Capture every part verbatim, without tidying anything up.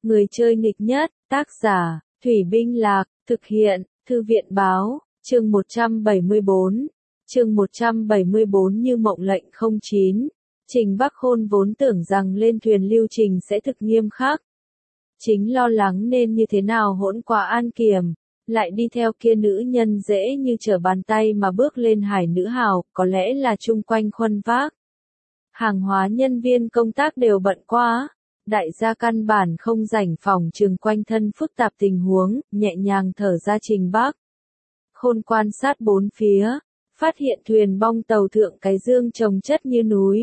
Người chơi nghịch nhất, tác giả, Thủy Binh Lạc, thực hiện, Thư viện báo, chương một trăm bảy mươi bốn. Chương một trăm bảy mươi bốn như mộng lệnh không chín. Trình Bắc Khôn vốn tưởng rằng lên thuyền lưu trình sẽ thực nghiêm khắc. Chính lo lắng nên như thế nào hỗn qua An Kiềm, lại đi theo kia nữ nhân dễ như trở bàn tay mà bước lên hải nữ hào, có lẽ là chung quanh khuân vác. Hàng hóa nhân viên công tác đều bận quá, đại gia căn bản không rảnh phòng trường quanh thân phức tạp tình huống, nhẹ nhàng thở ra Trình Bắc Khôn quan sát bốn phía, phát hiện thuyền bong tàu thượng cái dương chồng chất như núi.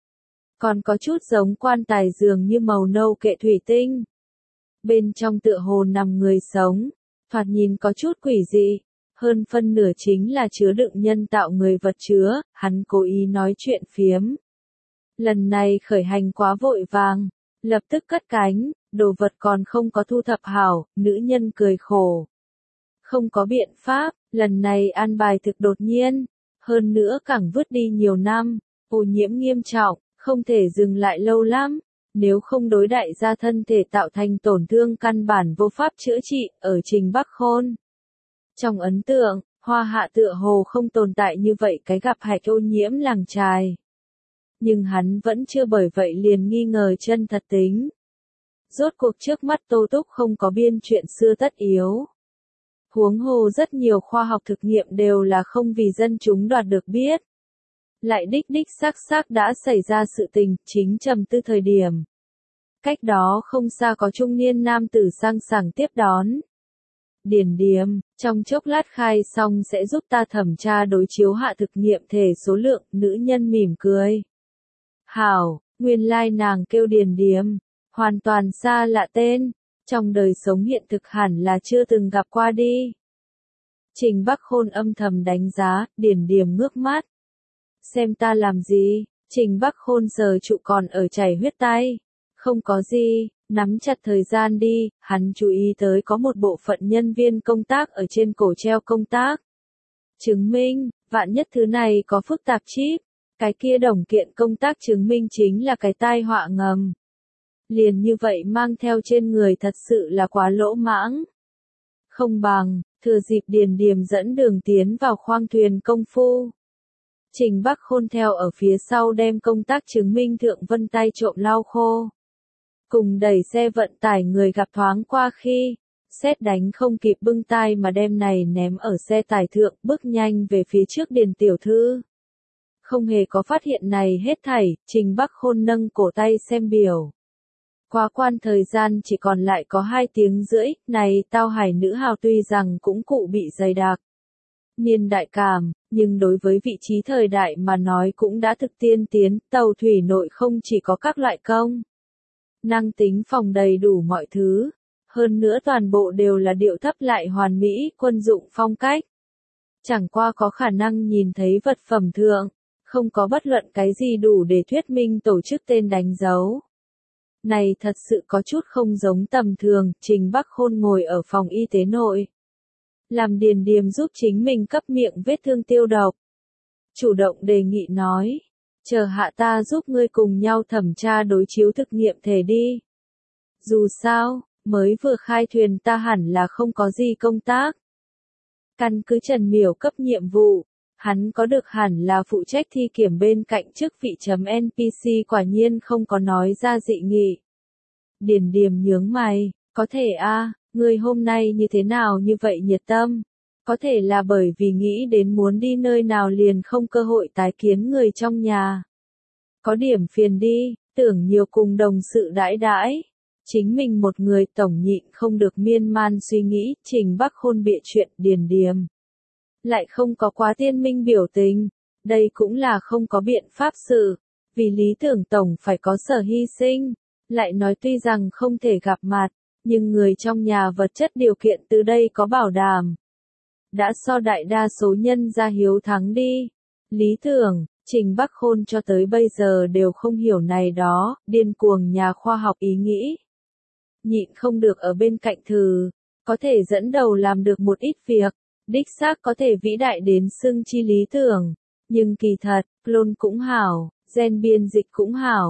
Còn có chút giống quan tài dường như màu nâu kệ thủy tinh. Bên trong tựa hồ nằm người sống, thoạt nhìn có chút quỷ dị, hơn phân nửa chính là chứa đựng nhân tạo người vật chứa, hắn cố ý nói chuyện phiếm. Lần này khởi hành quá vội vàng, lập tức cất cánh, đồ vật còn không có thu thập hảo, nữ nhân cười khổ. Không có biện pháp, lần này an bài thực đột nhiên, hơn nữa càng vứt đi nhiều năm, ô nhiễm nghiêm trọng, không thể dừng lại lâu lắm. Nếu không đối đại gia thân thể tạo thành tổn thương căn bản vô pháp chữa trị, ở Trình Bắc Khôn. Trong ấn tượng, Hoa Hạ tựa hồ không tồn tại như vậy cái gặp hạch ô nhiễm làng trài. Nhưng hắn vẫn chưa bởi vậy liền nghi ngờ chân thật tính. Rốt cuộc trước mắt Tô Túc không có biên chuyện xưa tất yếu. Huống hồ rất nhiều khoa học thực nghiệm đều là không vì dân chúng đoạt được biết. Lại đích đích xác xác đã xảy ra sự tình, chính trầm tư thời điểm. Cách đó không xa có trung niên nam tử sang sảng tiếp đón. Điển Điềm, trong chốc lát khai xong sẽ giúp ta thẩm tra đối chiếu hạ thực nghiệm thể số lượng, nữ nhân mỉm cười. Hảo, nguyên lai nàng kêu Điển Điềm, hoàn toàn xa lạ tên, trong đời sống hiện thực hẳn là chưa từng gặp qua đi. Trình Bắc Khôn âm thầm đánh giá, Điển Điềm ngước mắt. Xem ta làm gì, Trình Bắc Khôn giờ trụ còn ở chảy huyết tay. Không có gì, nắm chặt thời gian đi, hắn chú ý tới có một bộ phận nhân viên công tác ở trên cổ treo công tác. Chứng minh, vạn nhất thứ này có phức tạp chip, cái kia đồng kiện công tác chứng minh chính là cái tai họa ngầm. Liền như vậy mang theo trên người thật sự là quá lỗ mãng. Không bằng, thừa dịp Điền Điềm dẫn đường tiến vào khoang thuyền công phu. Trình Bắc Khôn theo ở phía sau đem công tác chứng minh thượng vân tay trộm lau khô. Cùng đẩy xe vận tải người gặp thoáng qua khi, sét đánh không kịp bưng tay mà đem này ném ở xe tải thượng bước nhanh về phía trước Điền tiểu thư. Không hề có phát hiện này hết thảy, Trình Bắc Khôn nâng cổ tay xem biểu. Quá quan thời gian chỉ còn lại có hai tiếng rưỡi, này tao hải nữ hào tuy rằng cũng cụ bị dày đặc. Niên đại cảm, nhưng đối với vị trí thời đại mà nói cũng đã thực tiên tiến, tàu thủy nội không chỉ có các loại công. Năng tính phòng đầy đủ mọi thứ, hơn nữa toàn bộ đều là điệu thấp lại hoàn mỹ, quân dụng phong cách. Chẳng qua có khả năng nhìn thấy vật phẩm thượng, không có bất luận cái gì đủ để thuyết minh tổ chức tên đánh dấu. Này thật sự có chút không giống tầm thường, Trình Bắc Khôn ngồi ở phòng y tế nội. Làm Điền Điềm giúp chính mình cấp miệng vết thương tiêu độc. Chủ động đề nghị nói, chờ hạ ta giúp ngươi cùng nhau thẩm tra đối chiếu thực nghiệm thể đi. Dù sao, mới vừa khai thuyền ta hẳn là không có gì công tác. Căn cứ Trần Miểu cấp nhiệm vụ, hắn có được hẳn là phụ trách thi kiểm bên cạnh chức vị chấm en pê xê quả nhiên không có nói ra dị nghị. Điền Điềm nhướng mày, có thể a, ngươi hôm nay như thế nào như vậy nhiệt tâm? Có thể là bởi vì nghĩ đến muốn đi nơi nào liền không cơ hội tái kiến người trong nhà. Có điểm phiền đi, tưởng nhiều cùng đồng sự đãi đãi. Chính mình một người tổng nhịn không được miên man suy nghĩ, Trình Bắc Khôn bịa chuyện Điền Điềm. Lại không có quá tiên minh biểu tình, đây cũng là không có biện pháp sự, vì lý tưởng tổng phải có sở hy sinh. Lại nói tuy rằng không thể gặp mặt, nhưng người trong nhà vật chất điều kiện từ đây có bảo đảm. Đã so đại đa số nhân gia hiếu thắng đi. Lý tưởng, Trình Bắc Khôn cho tới bây giờ đều không hiểu này đó, điên cuồng nhà khoa học ý nghĩ. Nhịn không được ở bên cạnh thử, có thể dẫn đầu làm được một ít việc, đích xác có thể vĩ đại đến xưng chi lý tưởng. Nhưng kỳ thật, clone cũng hảo, gen biên dịch cũng hảo.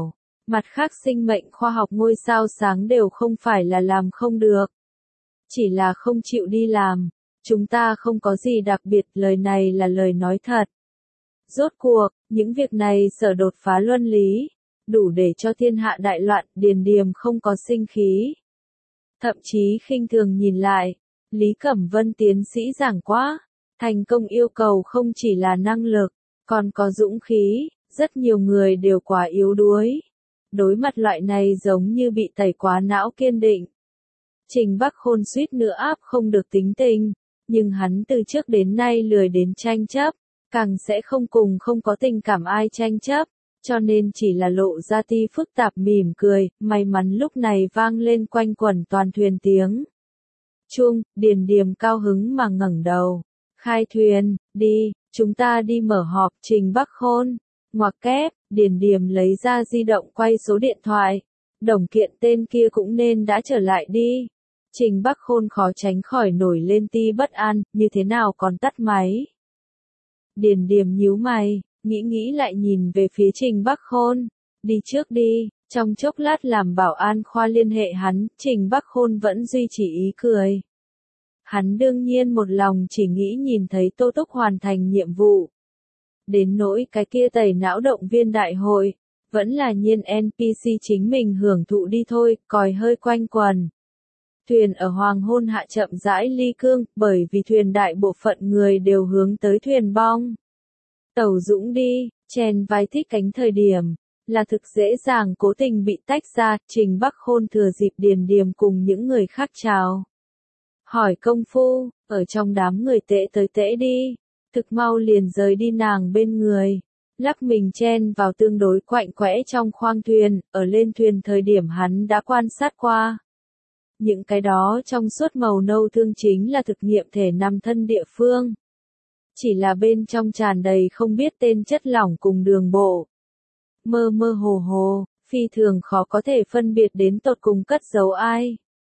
Mặt khác sinh mệnh khoa học ngôi sao sáng đều không phải là làm không được. Chỉ là không chịu đi làm. Chúng ta không có gì đặc biệt, lời này là lời nói thật. Rốt cuộc, những việc này sở đột phá luân lý, đủ để cho thiên hạ đại loạn, Điền Điềm không có sinh khí. Thậm chí khinh thường nhìn lại, Lý Cẩm Vân tiến sĩ giảng quá, thành công yêu cầu không chỉ là năng lực, còn có dũng khí, rất nhiều người đều quá yếu đuối. Đối mặt loại này giống như bị tẩy quá não kiên định. Trình Bắc Khôn suýt nữa áp không được tính tình, nhưng hắn từ trước đến nay lười đến tranh chấp, càng sẽ không cùng không có tình cảm ai tranh chấp, cho nên chỉ là lộ ra ti phức tạp mỉm cười, may mắn lúc này vang lên quanh quẩn toàn thuyền tiếng chuông, Điền Điềm cao hứng mà ngẩng đầu, khai thuyền, đi, chúng ta đi mở họp. Trình Bắc Khôn, ngoặc kép, Điền Điềm lấy ra di động quay số điện thoại, Đồng Kiện tên kia cũng nên đã trở lại đi. Trình Bắc Khôn khó tránh khỏi nổi lên ti bất an, như thế nào còn tắt máy. Điền Điềm nhíu mày, nghĩ nghĩ lại nhìn về phía Trình Bắc Khôn, đi trước đi, trong chốc lát làm bảo an khoa liên hệ hắn, Trình Bắc Khôn vẫn duy trì ý cười. Hắn đương nhiên một lòng chỉ nghĩ nhìn thấy Tô Túc hoàn thành nhiệm vụ. Đến nỗi cái kia tẩy não động viên đại hội, vẫn là nhiên en pê xê chính mình hưởng thụ đi thôi, còi hơi quanh quần. Thuyền ở hoàng hôn hạ chậm rãi ly cương, bởi vì thuyền đại bộ phận người đều hướng tới thuyền bong. Tàu dũng đi, chèn vai thích cánh thời điểm, là thực dễ dàng cố tình bị tách ra, Trình Bắc Khôn thừa dịp Điền Điềm cùng những người khác chào. Hỏi công phu, ở trong đám người tệ tới tễ đi, thực mau liền rời đi nàng bên người, lắc mình chen vào tương đối quạnh quẽ trong khoang thuyền, ở lên thuyền thời điểm hắn đã quan sát qua. Những cái đó trong suốt màu nâu thương chính là thực nghiệm thể nằm thân địa phương. Chỉ là bên trong tràn đầy không biết tên chất lỏng cùng đường bộ. Mơ mơ hồ hồ, phi thường khó có thể phân biệt đến tột cùng cất giấu ai.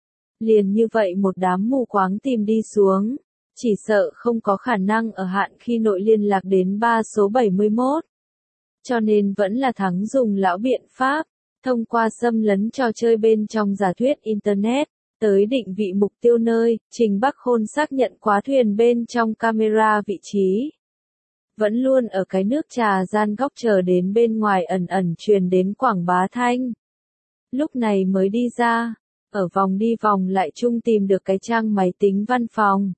Liền như vậy một đám mù quáng tìm đi xuống, chỉ sợ không có khả năng ở hạn khi nội liên lạc đến ba số bảy mươi mốt. Cho nên vẫn là thắng dùng lão biện pháp, thông qua xâm lấn trò chơi bên trong giả thuyết Internet, tới định vị mục tiêu nơi, Trình Bắc Khôn xác nhận quá thuyền bên trong camera vị trí. Vẫn luôn ở cái nước trà gian góc chờ đến bên ngoài ẩn ẩn truyền đến quảng bá thanh. Lúc này mới đi ra, ở vòng đi vòng lại chung tìm được cái trang máy tính văn phòng.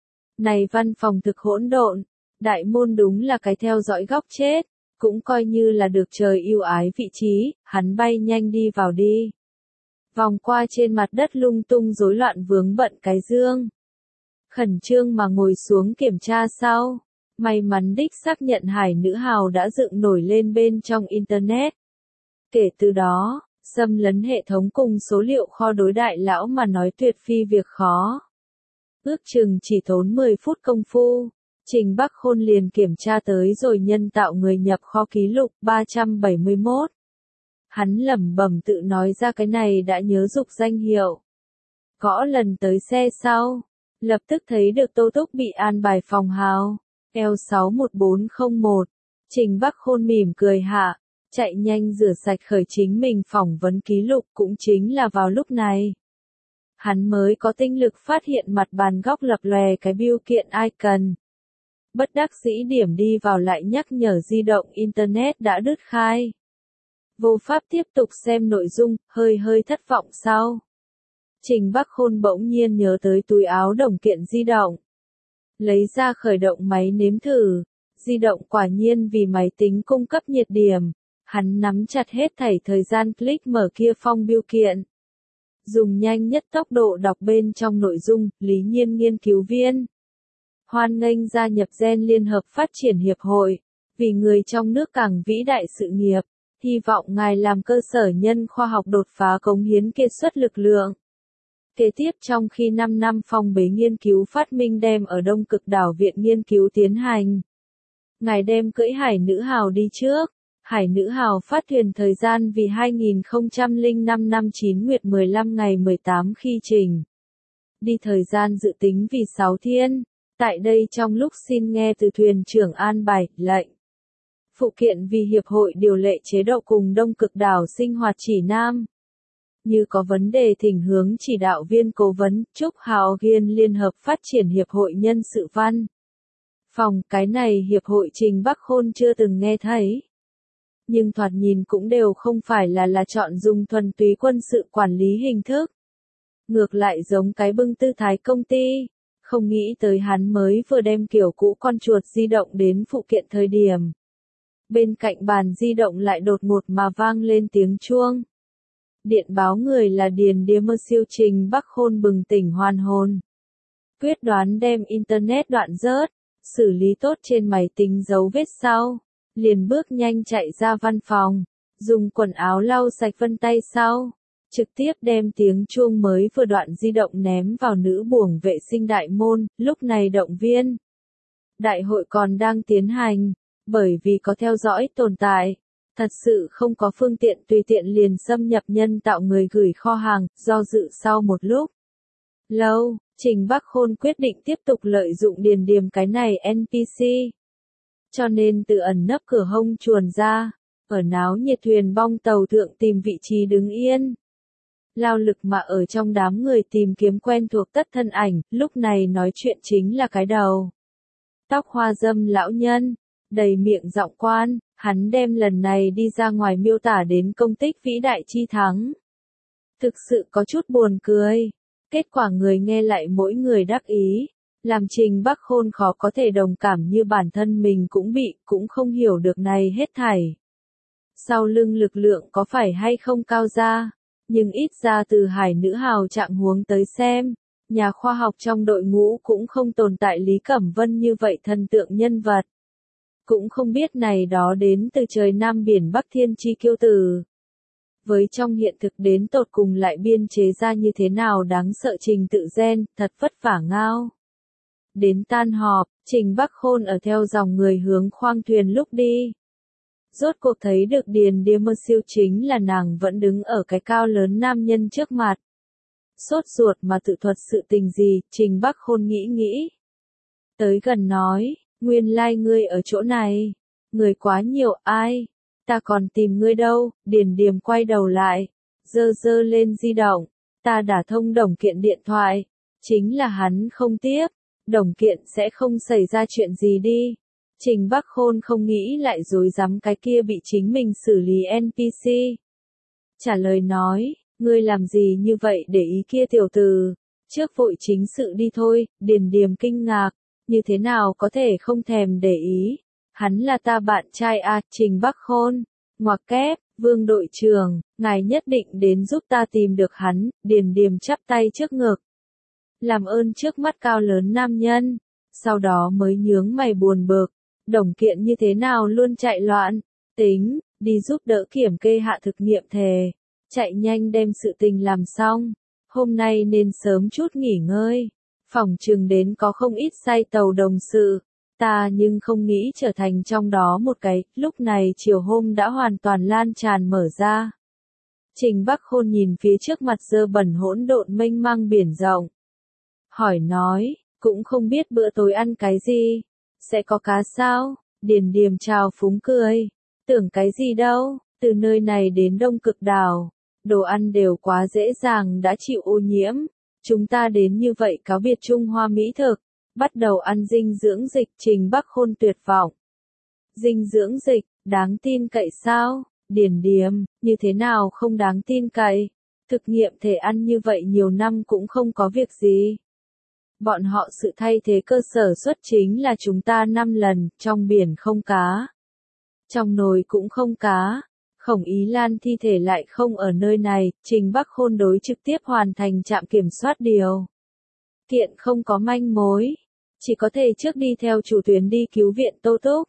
Này văn phòng thực hỗn độn, đại môn đúng là cái theo dõi góc chết, cũng coi như là được trời yêu ái vị trí, hắn bay nhanh đi vào đi. Vòng qua trên mặt đất lung tung rối loạn vướng bận cái dương. Khẩn trương mà ngồi xuống kiểm tra sau. May mắn đích xác nhận hải nữ hào đã dựng nổi lên bên trong Internet. Kể từ đó, xâm lấn hệ thống cùng số liệu kho đối đại lão mà nói tuyệt phi việc khó. Ước chừng chỉ tốn mười phút công phu, Trình Bắc Khôn liền kiểm tra tới rồi nhân tạo người nhập kho ký lục ba trăm bảy mươi mốt. Hắn lẩm bẩm tự nói ra cái này đã nhớ dục danh hiệu. Gõ lần tới xe sau, lập tức thấy được Tô Túc bị an bài phòng hào. L sáu một bốn không một, Trình Bắc Khôn mỉm cười hạ, chạy nhanh rửa sạch khởi chính mình phỏng vấn ký lục cũng chính là vào lúc này. Hắn mới có tinh lực phát hiện mặt bàn góc lập lòe cái bưu kiện icon. Bất đắc dĩ điểm đi vào lại nhắc nhở di động Internet đã đứt khai. Vô pháp tiếp tục xem nội dung, hơi hơi thất vọng sau. Trình Bắc Khôn bỗng nhiên nhớ tới túi áo Đồng Kiện di động. Lấy ra khởi động máy nếm thử, di động quả nhiên vì máy tính cung cấp nhiệt điểm, hắn nắm chặt hết thảy thời gian click mở kia phong bưu kiện. Dùng nhanh nhất tốc độ đọc bên trong nội dung, Lý Nhiên nghiên cứu viên. Hoan nghênh gia nhập Gen Liên hợp Phát triển Hiệp hội, vì người trong nước càng vĩ đại sự nghiệp, hy vọng ngài làm cơ sở nhân khoa học đột phá cống hiến kiệt xuất lực lượng. Kế tiếp trong khi năm năm phong bế nghiên cứu phát minh đem ở Đông Cực đảo Viện Nghiên cứu tiến hành. Ngài đem cưỡi hải nữ hào đi trước. Hải nữ hào phát thuyền thời gian vì hai nghìn không trăm lẻ năm năm chín nguyệt mười lăm ngày mười tám khi trình. Đi thời gian dự tính vì sáu thiên. Tại đây trong lúc xin nghe từ thuyền trưởng an bài, lệnh. Phụ kiện vì Hiệp hội điều lệ chế độ cùng Đông Cực đảo sinh hoạt chỉ nam. Như có vấn đề thỉnh hướng chỉ đạo viên cố vấn, Trúc Hào Hiên Liên hợp phát triển Hiệp hội Nhân sự Văn phòng, cái này Hiệp hội Trình Bắc Khôn chưa từng nghe thấy. Nhưng thoạt nhìn cũng đều không phải là là chọn dùng thuần túy quân sự quản lý hình thức. Ngược lại giống cái bưng tư thái công ty, không nghĩ tới hắn mới vừa đem kiểu cũ con chuột di động đến phụ kiện thời điểm. Bên cạnh bàn di động lại đột ngột mà vang lên tiếng chuông. Điện báo người là Điền Điếm Mơ Siêu Trình Bắc Khôn bừng tỉnh hoàn hồn. Quyết đoán đem internet đoạn rớt, xử lý tốt trên máy tính dấu vết sau, liền bước nhanh chạy ra văn phòng, dùng quần áo lau sạch vân tay sau, trực tiếp đem tiếng chuông mới vừa đoạn di động ném vào nữ buồng vệ sinh đại môn, lúc này động viên. Đại hội còn đang tiến hành, bởi vì có theo dõi tồn tại. Thật sự không có phương tiện tùy tiện liền xâm nhập nhân tạo người gửi kho hàng, do dự sau một lúc lâu, Trình Bắc Khôn quyết định tiếp tục lợi dụng Điền Điềm cái này en pê xê. Cho nên tự ẩn nấp cửa hông chuồn ra, ở náo nhiệt thuyền bong tàu thượng tìm vị trí đứng yên. Lao lực mà ở trong đám người tìm kiếm quen thuộc tất thân ảnh, lúc này nói chuyện chính là cái đầu. Tóc hoa râm lão nhân, đầy miệng giọng quan. Hắn đem lần này đi ra ngoài miêu tả đến công tích vĩ đại chi thắng. Thực sự có chút buồn cười. Kết quả người nghe lại mỗi người đắc ý. Làm Trình Bắc Khôn khó có thể đồng cảm như bản thân mình cũng bị, cũng không hiểu được này hết thảy. Sau lưng lực lượng có phải hay không cao ra. Nhưng ít ra từ hải nữ hào trạng huống tới xem. Nhà khoa học trong đội ngũ cũng không tồn tại Lý Cẩm Vân như vậy thần tượng nhân vật. Cũng không biết này đó đến từ trời Nam biển Bắc thiên chi kiêu tử. Với trong hiện thực đến tột cùng lại biên chế ra như thế nào đáng sợ trình tự gen, thật vất vả ngao. Đến tan họp, Trình Bắc Khôn ở theo dòng người hướng khoang thuyền lúc đi. Rốt cuộc thấy được Điền Điềm Mơ Siêu chính là nàng vẫn đứng ở cái cao lớn nam nhân trước mặt. Sốt ruột mà tự thuật sự tình gì, Trình Bắc Khôn nghĩ nghĩ. Tới gần nói. Nguyên lai like ngươi ở chỗ này. Người quá nhiều, ai? Ta còn tìm ngươi đâu? Điền Điềm quay đầu lại. Dơ dơ lên di động. Ta đã thông Đồng Kiện điện thoại. Chính là hắn không tiếp. Đồng Kiện sẽ không xảy ra chuyện gì đi. Trình Bắc Khôn không nghĩ lại dối rắm cái kia bị chính mình xử lý en pê xê. Trả lời nói. Ngươi làm gì như vậy để ý kia tiểu tử? Trước vội chính sự đi thôi. Điền Điềm kinh ngạc. Như thế nào có thể không thèm để ý. Hắn là ta bạn trai à, Trình Bắc Khôn. Ngoặc kép, Vương đội trưởng, ngài nhất định đến giúp ta tìm được hắn. Điền Điềm chắp tay trước ngực. Làm ơn trước mắt cao lớn nam nhân. Sau đó mới nhướng mày buồn bực. Đồng Kiện như thế nào luôn chạy loạn. Tính, đi giúp đỡ kiểm kê hạ thực nghiệm thề. Chạy nhanh đem sự tình làm xong. Hôm nay nên sớm chút nghỉ ngơi. Phòng chừng đến có không ít say tàu đồng sự. Ta nhưng không nghĩ trở thành trong đó một cái, lúc này chiều hôm đã hoàn toàn lan tràn mở ra. Trình Bắc Khôn nhìn phía trước mặt dơ bẩn hỗn độn mênh mang biển rộng. Hỏi nói, cũng không biết bữa tối ăn cái gì. Sẽ có cá sao? Điền Điềm chào phúng cười. Tưởng cái gì đâu, từ nơi này đến Đông Cực đảo. Đồ ăn đều quá dễ dàng đã chịu ô nhiễm. Chúng ta đến như vậy cáo biệt Trung Hoa mỹ thực, bắt đầu ăn dinh dưỡng dịch. Trình Bắc Khôn tuyệt vọng. Dinh dưỡng dịch, đáng tin cậy sao? Điền Điềm, như thế nào không đáng tin cậy? Thực nghiệm thể ăn như vậy nhiều năm cũng không có việc gì. Bọn họ sự thay thế cơ sở xuất chính là chúng ta năm lần, trong biển không cá. Trong nồi cũng không cá. Khổng Ý Lan thi thể lại không ở nơi này, Trình Bắc Khôn đối trực tiếp hoàn thành trạm kiểm soát điều. Kiện không có manh mối. Chỉ có thể trước đi theo chủ tuyến đi cứu viện Tô Túc.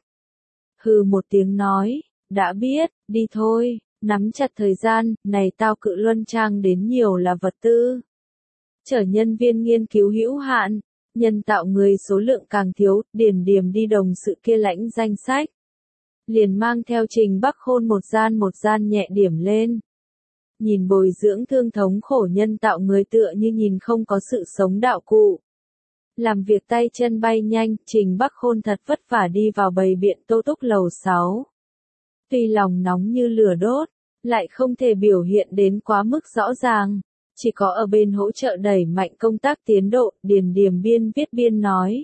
Hừ một tiếng nói, đã biết, đi thôi, nắm chặt thời gian, này tao cự luân trang đến nhiều là vật tư. Chở nhân viên nghiên cứu hữu hạn, nhân tạo người số lượng càng thiếu, Điền Điềm đi đồng sự kia lãnh danh sách. Liền mang theo Trình Bắc Khôn một gian một gian nhẹ điểm lên. Nhìn bồi dưỡng thương thống khổ nhân tạo người tựa như nhìn không có sự sống đạo cụ. Làm việc tay chân bay nhanh, Trình Bắc Khôn thật vất vả đi vào bầy biện Tô Túc lầu sáu. Tuy lòng nóng như lửa đốt, lại không thể biểu hiện đến quá mức rõ ràng. Chỉ có ở bên hỗ trợ đẩy mạnh công tác tiến độ, Điền Điềm biên viết biên nói.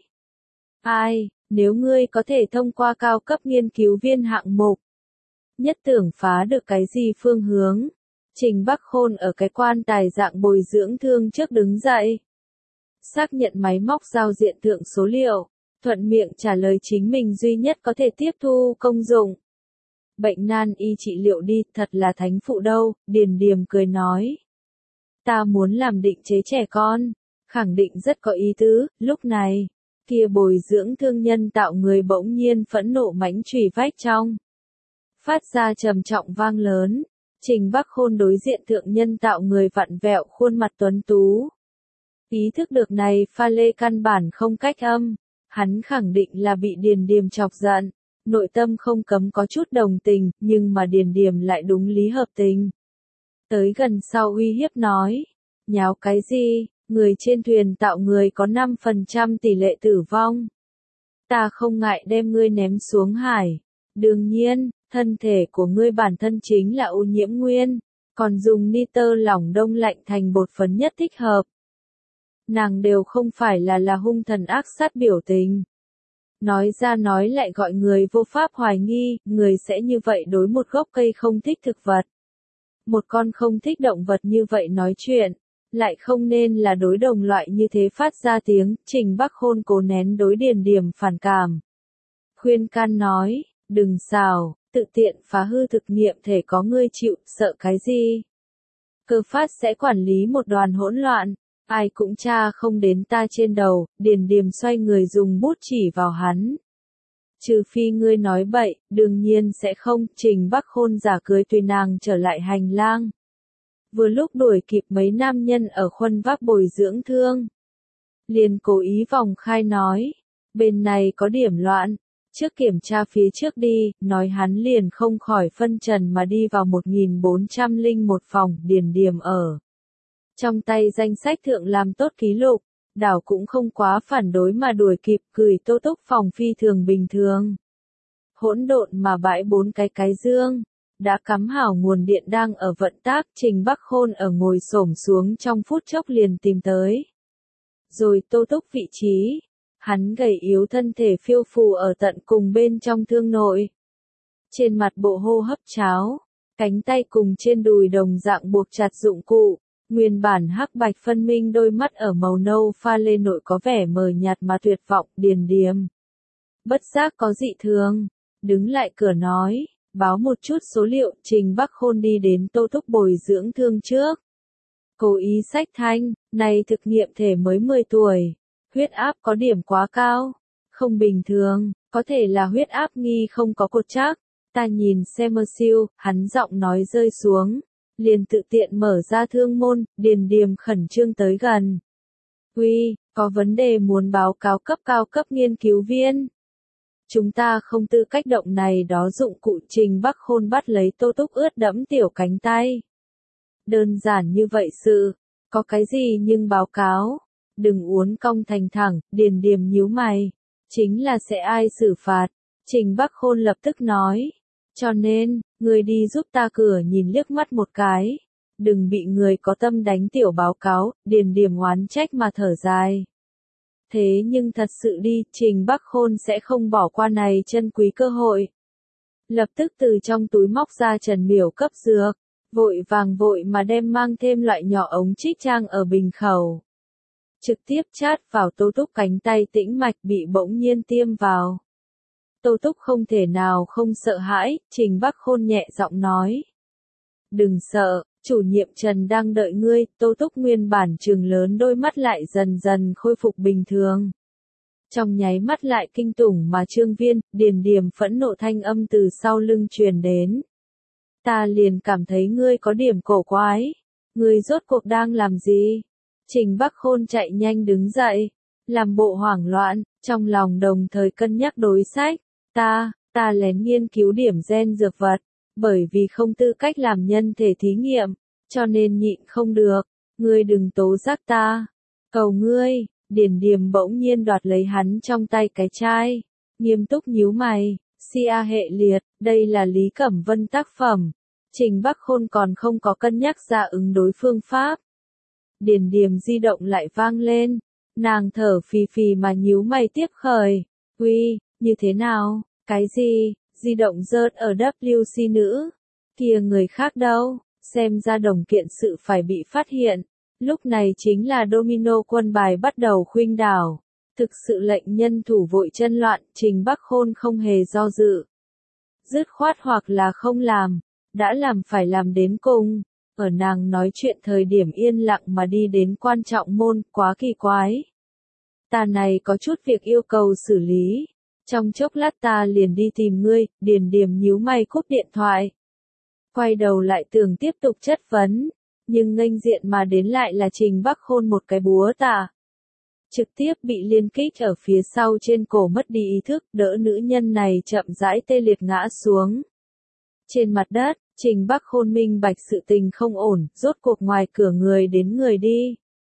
Ai, nếu ngươi có thể thông qua cao cấp nghiên cứu viên hạng mục, nhất tưởng phá được cái gì phương hướng. Trình Bắc Khôn ở cái quan tài dạng bồi dưỡng thương trước đứng dậy. Xác nhận máy móc giao diện thượng số liệu, thuận miệng trả lời chính mình duy nhất có thể tiếp thu công dụng. Bệnh nan y trị liệu đi, thật là thánh phụ đâu, Điền Điềm cười nói. Ta muốn làm định chế trẻ con, khẳng định rất có ý tứ, lúc này, kia bồi dưỡng thương nhân tạo người bỗng nhiên phẫn nộ mãnh chùy vách trong. Phát ra trầm trọng vang lớn, Trình Bắc Khôn đối diện thượng nhân tạo người vặn vẹo khuôn mặt tuấn tú. Ý thức được này pha lê căn bản không cách âm, hắn khẳng định là bị Điền Điềm chọc giận, nội tâm không cấm có chút đồng tình, nhưng mà Điền Điềm lại đúng lý hợp tình. Tới gần sau uy hiếp nói, nháo cái gì, người trên thuyền tạo người có năm phần trăm tỷ lệ tử vong. Ta không ngại đem ngươi ném xuống hải. Đương nhiên, thân thể của ngươi bản thân chính là ô nhiễm nguyên, còn dùng nitơ lỏng đông lạnh thành bột phấn nhất thích hợp. Nàng đều không phải là là hung thần ác sát biểu tình. Nói ra nói lại gọi người vô pháp hoài nghi, người sẽ như vậy đối một gốc cây không thích thực vật. Một con không thích động vật như vậy nói chuyện, lại không nên là đối đồng loại như thế phát ra tiếng. Trình Bắc Khôn cố nén đối Điền Điềm phản cảm. Khuyên can nói, đừng xào, tự tiện phá hư thực nghiệm thể có ngươi chịu, sợ cái gì. Cơ phát sẽ quản lý một đoàn hỗn loạn, ai cũng tra không đến ta trên đầu. Điền Điềm xoay người dùng bút chỉ vào hắn. Trừ phi ngươi nói bậy, đương nhiên sẽ không. Trình Bắc Khôn giả cười tùy nàng trở lại hành lang. Vừa lúc đuổi kịp mấy nam nhân ở khuân vác bồi dưỡng thương. Liền cố ý vòng khai nói, bên này có điểm loạn, trước kiểm tra phía trước đi, nói hắn liền không khỏi phân trần mà đi vào một nghìn bốn trăm lẻ một phòng. Điền Điềm ở. Trong tay danh sách thượng làm tốt ký lục, đảo cũng không quá phản đối mà đuổi kịp, cười tô túc phòng phi thường bình thường. Hỗn độn mà bãi bốn cái cái dương, đã cắm hảo nguồn điện đang ở vận tác. Trình Bắc Khôn ở ngồi xổm xuống trong phút chốc liền tìm tới. Rồi tô túc vị trí, hắn gầy yếu thân thể phiêu phù ở tận cùng bên trong thương nội. Trên mặt bộ hô hấp cháo, cánh tay cùng trên đùi đồng dạng buộc chặt dụng cụ. Nguyên bản hắc bạch phân minh đôi mắt ở màu nâu pha lê nội có vẻ mờ nhạt mà tuyệt vọng. Điền Điềm bất giác có dị thường, đứng lại cửa nói, báo một chút số liệu. Trình Bắc Khôn đi đến tô túc bồi dưỡng thương trước. Cố ý sách thanh, này thực nghiệm thể mới mười tuổi, huyết áp có điểm quá cao, không bình thường, có thể là huyết áp nghi không có cột chắc. Ta nhìn xem mơ siêu, hắn giọng nói rơi xuống. Liền tự tiện mở ra thương môn. Điền Điềm khẩn trương tới gần. Uy, có vấn đề muốn báo cáo cấp cao cấp nghiên cứu viên. Chúng ta không tư cách động này đó dụng cụ. Trình Bắc Khôn bắt lấy tô túc ướt đẫm tiểu cánh tay. Đơn giản như vậy sự, có cái gì nhưng báo cáo. Đừng uốn cong thành thẳng. Điền Điềm nhíu mày. Chính là sẽ ai xử phạt. Trình Bắc Khôn lập tức nói. Cho nên, người đi giúp ta cửa nhìn liếc mắt một cái. Đừng bị người có tâm đánh tiểu báo cáo. Điền Điềm oán trách mà thở dài. Thế nhưng thật sự đi, Trình Bắc Khôn sẽ không bỏ qua này chân quý cơ hội. Lập tức từ trong túi móc ra Trần Miểu cấp dược. Vội vàng vội mà đem mang thêm loại nhỏ ống trích trang ở bình khẩu. Trực tiếp chát vào tô túc cánh tay tĩnh mạch bị bỗng nhiên tiêm vào. Tô túc không thể nào không sợ hãi. Trình Bắc Khôn nhẹ giọng nói. Đừng sợ, chủ nhiệm Trần đang đợi ngươi. Tô túc nguyên bản trừng lớn đôi mắt lại dần dần khôi phục bình thường. Trong nháy mắt lại kinh tủng mà trương viên. Điền Điềm phẫn nộ thanh âm từ sau lưng truyền đến. Ta liền cảm thấy ngươi có điểm cổ quái. Ngươi rốt cuộc đang làm gì? Trình Bắc Khôn chạy nhanh đứng dậy, làm bộ hoảng loạn, trong lòng đồng thời cân nhắc đối sách. Ta, ta lén nghiên cứu điểm gen dược vật, bởi vì không tư cách làm nhân thể thí nghiệm, cho nên nhịn không được. Ngươi đừng tố giác ta. Cầu ngươi. Điền Điềm bỗng nhiên đoạt lấy hắn trong tay cái chai, nghiêm túc nhíu mày. Sia hệ liệt, đây là Lý Cẩm Vân tác phẩm. Trình Bắc Khôn còn không có cân nhắc ra ứng đối phương pháp. Điền Điềm di động lại vang lên. Nàng thở phì phì mà nhíu mày tiếp khởi. Uy, như thế nào? Cái gì? Di động rớt ở W C nữ. Kia người khác đâu? Xem ra đồng kiện sự phải bị phát hiện. Lúc này chính là domino quân bài bắt đầu khuynh đảo. Thực sự lệnh nhân thủ vội chân loạn, Trình Bắc Khôn không hề do dự. Dứt khoát hoặc là không làm, đã làm phải làm đến cùng. Ở nàng nói chuyện thời điểm yên lặng mà đi đến quan trọng môn, quá kỳ quái. Ta này có chút việc yêu cầu xử lý. Trong chốc lát ta liền đi tìm ngươi, Điền Điềm nhíu mày cúp điện thoại. Quay đầu lại tưởng tiếp tục chất vấn, nhưng nghênh diện mà đến lại là Trình Bắc Khôn một cái búa tạ. Trực tiếp bị liên kích ở phía sau trên cổ mất đi ý thức, đỡ nữ nhân này chậm rãi tê liệt ngã xuống. Trên mặt đất, Trình Bắc Khôn minh bạch sự tình không ổn, rốt cuộc ngoài cửa người đến người đi.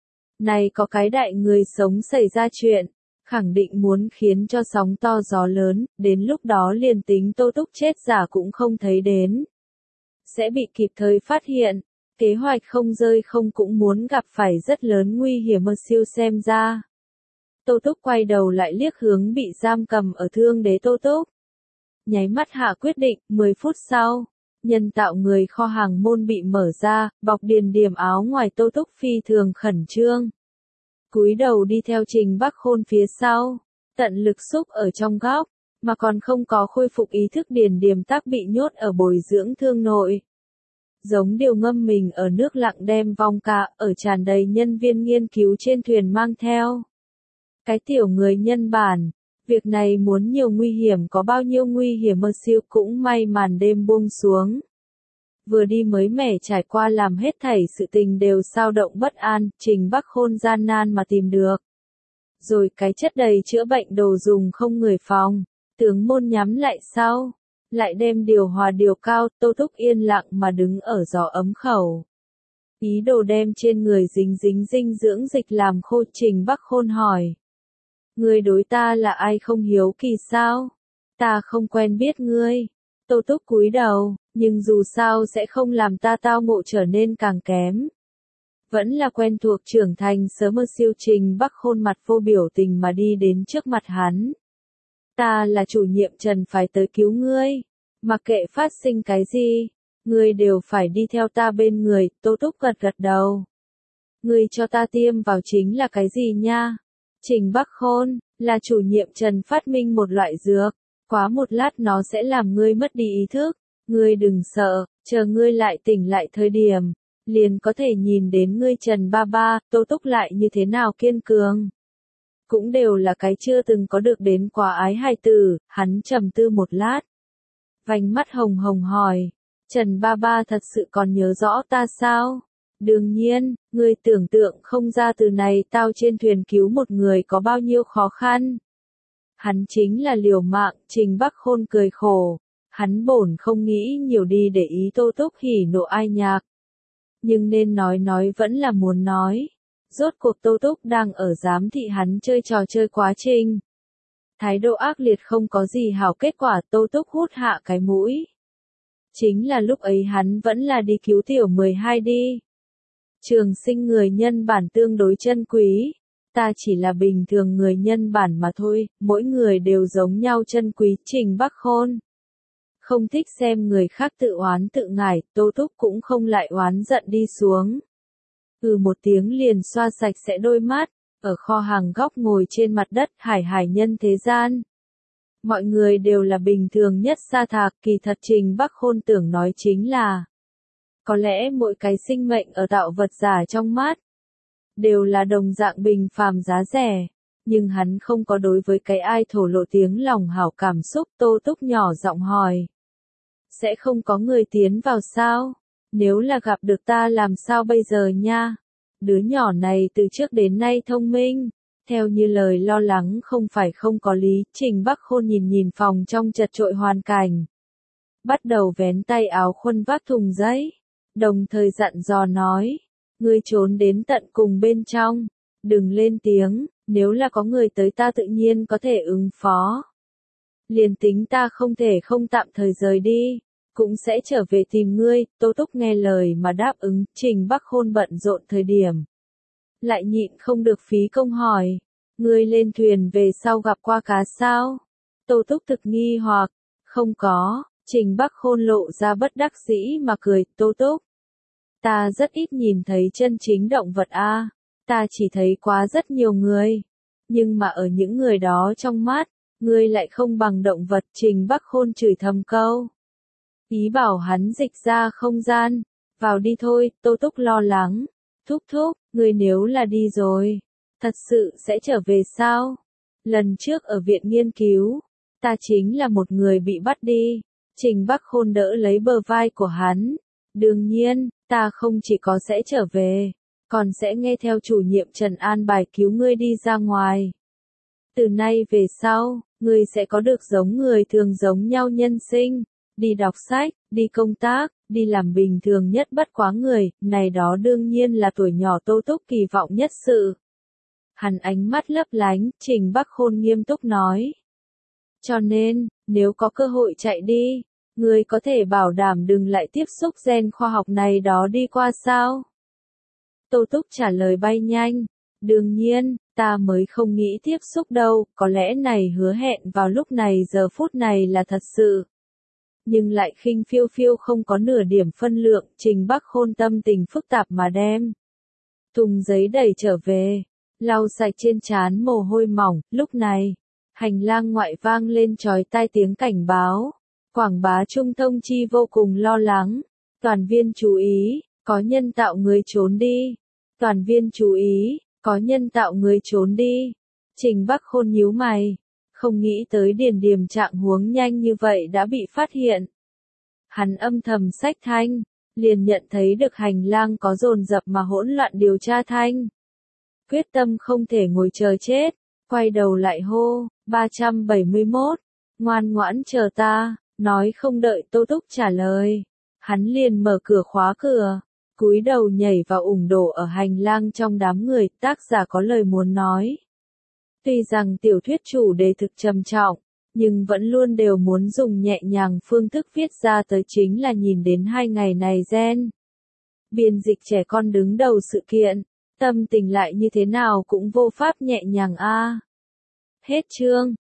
Này có cái đại người sống xảy ra chuyện, khẳng định muốn khiến cho sóng to gió lớn, đến lúc đó liền tính Tô Túc chết giả cũng không thấy đến. Sẽ bị kịp thời phát hiện, kế hoạch không rơi không cũng muốn gặp phải rất lớn nguy hiểm mơ siêu xem ra. Tô Túc quay đầu lại liếc hướng bị giam cầm ở thương đế Tô Túc. Nháy mắt hạ quyết định, mười phút sau, nhân tạo người kho hàng môn bị mở ra, bọc Điền Điềm áo ngoài Tô Túc phi thường khẩn trương. Cúi đầu đi theo Trình Bắc Khôn phía sau, tận lực xúc ở trong góc, mà còn không có khôi phục ý thức Điền Điềm tắc bị nhốt ở bồi dưỡng thương nội. Giống điều ngâm mình ở nước lặng đem vong cạ ở tràn đầy nhân viên nghiên cứu trên thuyền mang theo. Cái tiểu người nhân bản, việc này muốn nhiều nguy hiểm có bao nhiêu nguy hiểm mơ siêu cũng may màn đêm buông xuống. Vừa đi mới mẻ trải qua làm hết thảy sự tình đều sao động bất an, Trình Bắc Khôn gian nan mà tìm được. Rồi cái chất đầy chữa bệnh đồ dùng không người phòng, tướng môn nhắm lại sau, lại đem điều hòa điều cao, Tô Túc yên lặng mà đứng ở gió ấm khẩu. Ý đồ đem trên người dính dính dinh dưỡng dịch làm khô. Trình Bắc Khôn hỏi. Ngươi đối ta là ai không hiếu kỳ sao? Ta không quen biết ngươi. Tô Túc cúi đầu, nhưng dù sao sẽ không làm ta tao ngộ trở nên càng kém. Vẫn là quen thuộc trưởng thành sớm mơ siêu. Trình Bắc Khôn mặt vô biểu tình mà đi đến trước mặt hắn. Ta là chủ nhiệm Trần phải tới cứu ngươi. Mặc kệ phát sinh cái gì, ngươi đều phải đi theo ta bên người. Tô Túc gật gật đầu. Ngươi cho ta tiêm vào chính là cái gì nha? Trình Bắc Khôn, là chủ nhiệm Trần phát minh một loại dược. Quá một lát nó sẽ làm ngươi mất đi ý thức. Ngươi đừng sợ, chờ ngươi lại tỉnh lại thời điểm, liền có thể nhìn đến ngươi Trần ba ba. Tô Túc lại như thế nào kiên cường. Cũng đều là cái chưa từng có được đến quá ái hài tử. Hắn trầm tư một lát. Vành mắt hồng hồng hỏi. Trần ba ba thật sự còn nhớ rõ ta sao? Đương nhiên, ngươi tưởng tượng không ra từ này tao trên thuyền cứu một người có bao nhiêu khó khăn. Hắn chính là liều mạng. Trình Bắc Khôn cười khổ. Hắn bổn không nghĩ nhiều đi để ý Tô Túc hỉ nộ ai nhạc. Nhưng nên nói nói vẫn là muốn nói. Rốt cuộc Tô Túc đang ở giám thị hắn chơi trò chơi quá trình. Thái độ ác liệt không có gì hảo kết quả. Tô Túc hút hạ cái mũi. Chính là lúc ấy hắn vẫn là đi cứu tiểu mười hai đi. Trường sinh người nhân bản tương đối chân quý. Ta chỉ là bình thường người nhân bản mà thôi, mỗi người đều giống nhau chân quý. Trình Bắc Khôn không thích xem người khác tự oán tự ngải. Tô Túc cũng không lại oán giận đi xuống. Ừ một tiếng liền xoa sạch sẽ đôi mắt, ở kho hàng góc ngồi trên mặt đất. Hải hải nhân thế gian. Mọi người đều là bình thường nhất sa thạc. Kỳ thật Trình Bắc Khôn tưởng nói chính là, có lẽ mỗi cái sinh mệnh ở tạo vật giả trong mắt, đều là đồng dạng bình phàm giá rẻ. Nhưng hắn không có đối với cái ai thổ lộ tiếng lòng hảo cảm xúc. Tô Túc nhỏ giọng hỏi. Sẽ không có người tiến vào sao? Nếu là gặp được ta làm sao bây giờ nha? Đứa nhỏ này từ trước đến nay thông minh. Theo như lời lo lắng không phải không có lý. Trình Bắc Khôn nhìn nhìn phòng trong chật trội hoàn cảnh. Bắt đầu vén tay áo khuân vác thùng giấy. Đồng thời dặn dò nói. Ngươi trốn đến tận cùng bên trong. Đừng lên tiếng. Nếu là có người tới ta tự nhiên có thể ứng phó. Liền tính ta không thể không tạm thời rời đi, cũng sẽ trở về tìm ngươi. Tô Túc nghe lời mà đáp ứng. Trình Bắc Khôn bận rộn thời điểm, lại nhịn không được phí công hỏi, ngươi lên thuyền về sau gặp qua cá sao? Tô Túc thực nghi hoặc, không có. Trình Bắc Khôn lộ ra bất đắc dĩ mà cười. Tô Túc, ta rất ít nhìn thấy chân chính động vật a, ta chỉ thấy quá rất nhiều người, nhưng mà ở những người đó trong mắt, ngươi lại không bằng động vật. Trình Bắc Khôn chửi thầm câu, ý bảo hắn dịch ra không gian, vào đi thôi. Tô Túc lo lắng, thúc thúc, ngươi nếu là đi rồi, thật sự sẽ trở về sao? Lần trước ở viện nghiên cứu, ta chính là một người bị bắt đi. Trình Bắc Khôn đỡ lấy bờ vai của hắn, đương nhiên, ta không chỉ có sẽ trở về, còn sẽ nghe theo chủ nhiệm Trần an bài cứu ngươi đi ra ngoài. Từ nay về sau, ngươi sẽ có được giống người thường giống nhau nhân sinh, đi đọc sách, đi công tác, đi làm bình thường nhất bất quá người, này đó đương nhiên là tuổi nhỏ Tô Túc kỳ vọng nhất sự. Hắn ánh mắt lấp lánh. Trình Bắc Khôn nghiêm túc nói. Cho nên, nếu có cơ hội chạy đi, ngươi có thể bảo đảm đừng lại tiếp xúc gen khoa học này đó đi qua sao? Tô Túc trả lời bay nhanh. Đương nhiên, ta mới không nghĩ tiếp xúc đâu, có lẽ này hứa hẹn vào lúc này giờ phút này là thật sự. Nhưng lại khinh phiêu phiêu không có nửa điểm phân lượng. Trình Bắc Khôn tâm tình phức tạp mà đem thùng giấy đẩy trở về, lau sạch trên trán mồ hôi mỏng. Lúc này, hành lang ngoại vang lên chói tai tiếng cảnh báo. Quảng Bá Trung thông chi vô cùng lo lắng. Toàn viên chú ý, có nhân tạo người trốn đi. Toàn viên chú ý, có nhân tạo người trốn đi. Trình Bắc Khôn nhíu mày, không nghĩ tới Điền Điềm trạng huống nhanh như vậy đã bị phát hiện. Hắn âm thầm xách thanh, liền nhận thấy được hành lang có dồn dập mà hỗn loạn điều tra thanh. Quyết tâm không thể ngồi chờ chết, quay đầu lại hô, ba trăm bảy mươi mốt, ngoan ngoãn chờ ta. Nói không đợi Tô Túc trả lời, hắn liền mở cửa khóa cửa, cúi đầu nhảy vào ủng đổ ở hành lang trong đám người. Tác giả có lời muốn nói. Tuy rằng tiểu thuyết chủ đề thực trầm trọng, nhưng vẫn luôn đều muốn dùng nhẹ nhàng phương thức viết ra tới, chính là nhìn đến hai ngày này gen biên dịch trẻ con đứng đầu sự kiện, tâm tình lại như thế nào cũng vô pháp nhẹ nhàng a. Hết chương.